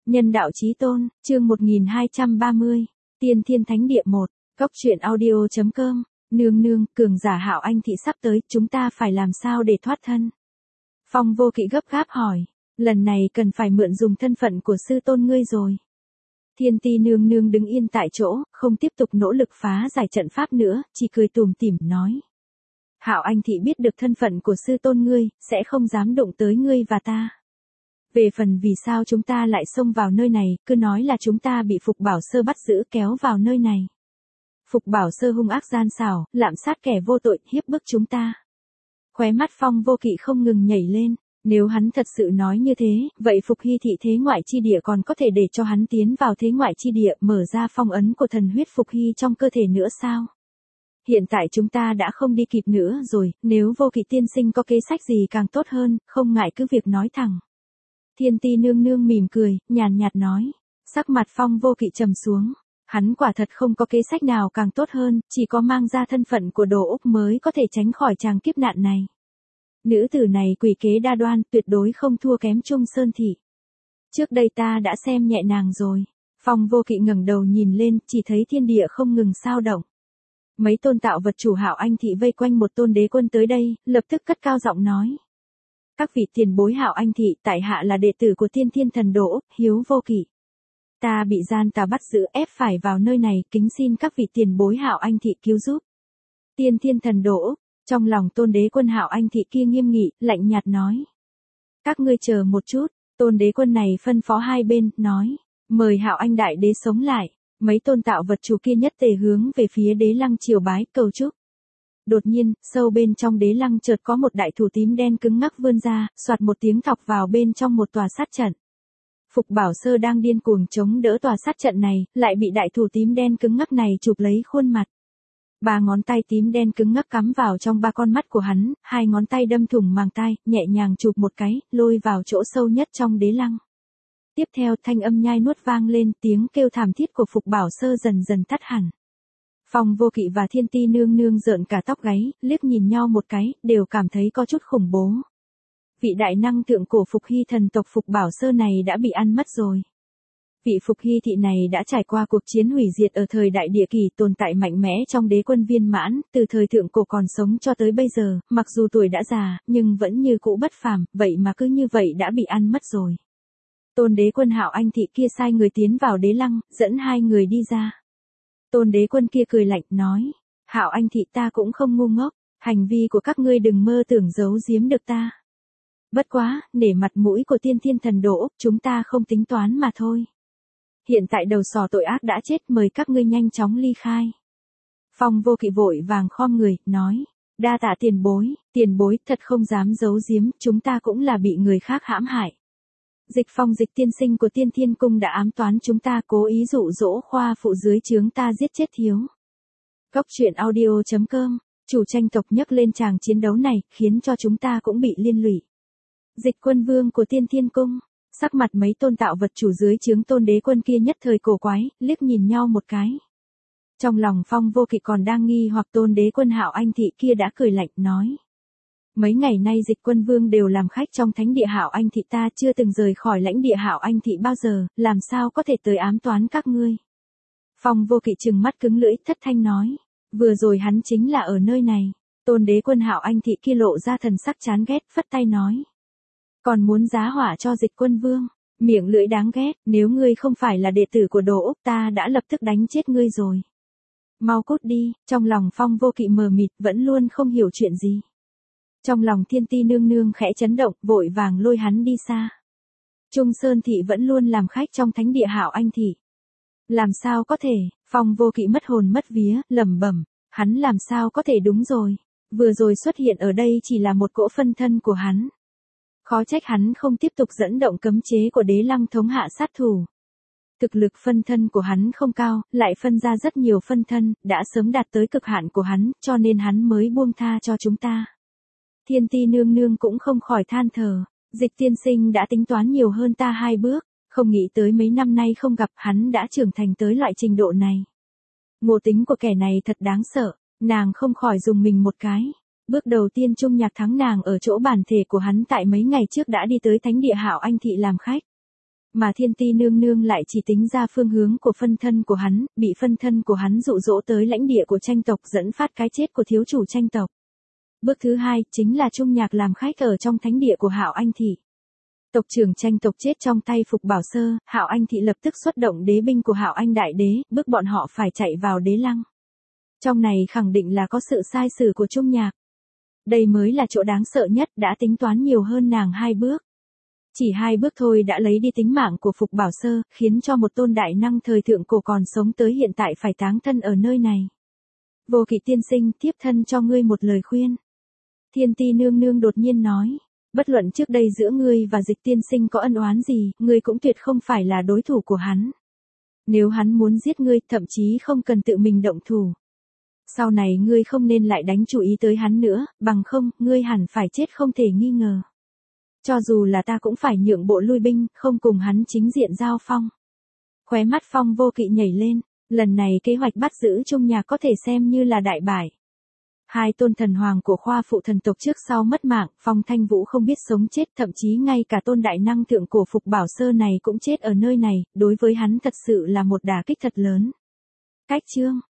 Nhân đạo chí tôn, chương 1230, Tiên Thiên Thánh Địa 1, Cốc truyện audio.com, nương nương, cường giả Hạo Anh thị sắp tới, chúng ta phải làm sao để thoát thân? Phong Vô Kỵ gấp gáp hỏi, lần này cần phải mượn dùng thân phận của sư tôn ngươi rồi. Thiên Ti nương nương đứng yên tại chỗ, không tiếp tục nỗ lực phá giải trận pháp nữa, chỉ cười tủm tỉm nói. Hạo Anh thị biết được thân phận của sư tôn ngươi, sẽ không dám đụng tới ngươi và ta. Về phần vì sao chúng ta lại xông vào nơi này, cứ nói là chúng ta bị Phục Bảo Sơ bắt giữ kéo vào nơi này. Phục Bảo Sơ hung ác gian xảo, lạm sát kẻ vô tội, hiếp bức chúng ta. Khóe mắt Phong Vô Kỵ không ngừng nhảy lên, nếu hắn thật sự nói như thế, vậy Phục Hy thị thế ngoại chi địa còn có thể để cho hắn tiến vào thế ngoại chi địa, mở ra phong ấn của thần huyết Phục Hy trong cơ thể nữa sao? Hiện tại chúng ta đã không đi kịp nữa rồi, nếu Vô Kỵ tiên sinh có kế sách gì càng tốt hơn, không ngại cứ việc nói thẳng. Thiên Ti nương nương mỉm cười, nhàn nhạt nói. Sắc mặt Phong Vô Kỵ trầm xuống. Hắn quả thật không có kế sách nào càng tốt hơn, chỉ có mang ra thân phận của Đồ Úc mới có thể tránh khỏi tràng kiếp nạn này. Nữ tử này quỷ kế đa đoan, tuyệt đối không thua kém Trung Sơn thị. Trước đây ta đã xem nhẹ nàng rồi. Phong Vô Kỵ ngẩng đầu nhìn lên, chỉ thấy thiên địa không ngừng xao động. Mấy tôn tạo vật chủ Hạo Anh thị vây quanh một tôn đế quân tới đây, lập tức cất cao giọng nói. Các vị tiền bối Hạo Anh thị, tại hạ là đệ tử của Tiên Thiên Thần Đồ Úc, Hiếu Vô Kỵ. Ta bị gian tà bắt giữ ép phải vào nơi này, kính xin các vị tiền bối Hạo Anh thị cứu giúp. Tiên Thiên Thần Đồ Úc, trong lòng tôn đế quân Hạo Anh thị kia nghiêm nghị, lạnh nhạt nói. Các ngươi chờ một chút, tôn đế quân này phân phó hai bên, nói. Mời Hạo Anh đại đế sống lại. Mấy tôn tạo vật chủ kia nhất tề hướng về phía đế lăng triều bái, cầu chúc. Đột nhiên, sâu bên trong đế lăng chợt có một đại thủ tím đen cứng ngắc vươn ra, soạt một tiếng thọc vào bên trong một tòa sát trận. Phục Bảo Sơ đang điên cuồng chống đỡ tòa sát trận này, lại bị đại thủ tím đen cứng ngắc này chụp lấy khuôn mặt. Ba ngón tay tím đen cứng ngắc cắm vào trong ba con mắt của hắn, hai ngón tay đâm thủng màng tai, nhẹ nhàng chụp một cái, lôi vào chỗ sâu nhất trong đế lăng. Tiếp theo thanh âm nhai nuốt vang lên, tiếng kêu thảm thiết của Phục Bảo Sơ dần dần tắt hẳn. Phong Vô Kỵ và Thiên Ti nương nương rợn cả tóc gáy, liếc nhìn nhau một cái, đều cảm thấy có chút khủng bố. Vị đại năng thượng cổ Phục Hy thần tộc Phục Bảo Sơ này đã bị ăn mất rồi. Vị Phục Hy thị này đã trải qua cuộc chiến hủy diệt ở thời đại địa kỳ, tồn tại mạnh mẽ trong đế quân viên mãn, từ thời thượng cổ còn sống cho tới bây giờ, mặc dù tuổi đã già, nhưng vẫn như cũ bất phàm, vậy mà cứ như vậy đã bị ăn mất rồi. Tôn đế quân Hạo Anh thị kia sai người tiến vào đế lăng, dẫn hai người đi ra. Tôn đế quân kia cười lạnh, nói, Hạo Anh thị ta cũng không ngu ngốc, hành vi của các ngươi đừng mơ tưởng giấu giếm được ta. Bất quá, nể mặt mũi của Tiên Thiên Thần Đồ Úc, chúng ta không tính toán mà thôi. Hiện tại đầu sỏ tội ác đã chết, mời các ngươi nhanh chóng ly khai. Phong Vô Kỵ vội vàng khom người, nói, đa tạ tiền bối thật không dám giấu giếm, chúng ta cũng là bị người khác hãm hại. Dịch Phong Dịch tiên sinh của Tiên Thiên Cung đã ám toán chúng ta, cố ý dụ dỗ khoa phụ dưới trướng ta giết chết thiếu. Cốc truyện audio.com, chủ tranh tộc nhắc lên tràng chiến đấu này, khiến cho chúng ta cũng bị liên lụy. Dịch Quân Vương của Tiên Thiên Cung, sắc mặt mấy tôn tạo vật chủ dưới trướng tôn đế quân kia nhất thời cổ quái, liếc nhìn nhau một cái. Trong lòng Phong Vô Kỵ còn đang nghi hoặc tôn đế quân Hạo Anh thị kia đã cười lạnh, nói. Mấy ngày nay Dịch Quân Vương đều làm khách trong thánh địa Hạo Anh thị, ta chưa từng rời khỏi lãnh địa Hạo Anh thị bao giờ, làm sao có thể tới ám toán các ngươi. Phong Vô Kỵ trừng mắt cứng lưỡi, thất thanh nói, vừa rồi hắn chính là ở nơi này. Tôn đế quân Hạo Anh thị kia lộ ra thần sắc chán ghét, phất tay nói. Còn muốn giá hỏa cho Dịch Quân Vương, miệng lưỡi đáng ghét, nếu ngươi không phải là đệ tử của Đồ Úc ta đã lập tức đánh chết ngươi rồi. Mau cút đi, trong lòng Phong Vô Kỵ mờ mịt, vẫn luôn không hiểu chuyện gì. Trong lòng Thiên Ti nương nương khẽ chấn động, vội vàng lôi hắn đi xa. Trung Sơn thị vẫn luôn làm khách trong thánh địa Hạo Anh thị. Làm sao có thể, Phong Vô Kỵ mất hồn mất vía, lẩm bẩm, hắn làm sao có thể, đúng rồi. Vừa rồi xuất hiện ở đây chỉ là một cỗ phân thân của hắn. Khó trách hắn không tiếp tục dẫn động cấm chế của đế lăng thống hạ sát thủ. Thực lực phân thân của hắn không cao, lại phân ra rất nhiều phân thân, đã sớm đạt tới cực hạn của hắn, cho nên hắn mới buông tha cho chúng ta. Thiên Ti nương nương cũng không khỏi than thở, Dịch tiên sinh đã tính toán nhiều hơn ta 2 bước, không nghĩ tới mấy năm nay không gặp hắn đã trưởng thành tới loại trình độ này. Ngộ tính của kẻ này thật đáng sợ, nàng không khỏi dùng mình một cái. Bước đầu tiên Trung Nhạc thắng nàng ở chỗ bản thể của hắn tại mấy ngày trước đã đi tới thánh địa Hạo Anh thị làm khách. Mà Thiên Ti nương nương lại chỉ tính ra phương hướng của phân thân của hắn, bị phân thân của hắn dụ dỗ tới lãnh địa của tranh tộc dẫn phát cái chết của thiếu chủ tranh tộc. Bước thứ hai, chính là Trung Nhạc làm khách ở trong thánh địa của Hạo Anh Thị. Tộc trưởng tranh tộc chết trong tay Phục Bảo Sơ, Hạo Anh Thị lập tức xuất động đế binh của Hạo Anh Đại Đế, bức bọn họ phải chạy vào đế lăng. Trong này khẳng định là có sự sai sử của Trung Nhạc. Đây mới là chỗ đáng sợ nhất, đã tính toán nhiều hơn nàng 2 bước. Chỉ 2 bước thôi đã lấy đi tính mạng của Phục Bảo Sơ, khiến cho một tôn đại năng thời thượng cổ còn sống tới hiện tại phải táng thân ở nơi này. Vô Kỵ tiên sinh, tiếp thân cho ngươi một lời khuyên. Thiên Ti nương nương đột nhiên nói, bất luận trước đây giữa ngươi và Dịch tiên sinh có ân oán gì, ngươi cũng tuyệt không phải là đối thủ của hắn. Nếu hắn muốn giết ngươi, thậm chí không cần tự mình động thủ. Sau này ngươi không nên lại đánh chú ý tới hắn nữa, bằng không, ngươi hẳn phải chết không thể nghi ngờ. Cho dù là ta cũng phải nhượng bộ lui binh, không cùng hắn chính diện giao phong. Khóe mắt Phong Vô Kỵ nhảy lên, lần này kế hoạch bắt giữ Trung Nhạc có thể xem như là đại bại. 2 tôn thần hoàng của khoa phụ thần tộc trước sau mất mạng, Phong Thanh Vũ không biết sống chết, thậm chí ngay cả tôn đại năng thượng cổ Phục Bảo Sơ này cũng chết ở nơi này, đối với hắn thật sự là một đả kích thật lớn. Cách chương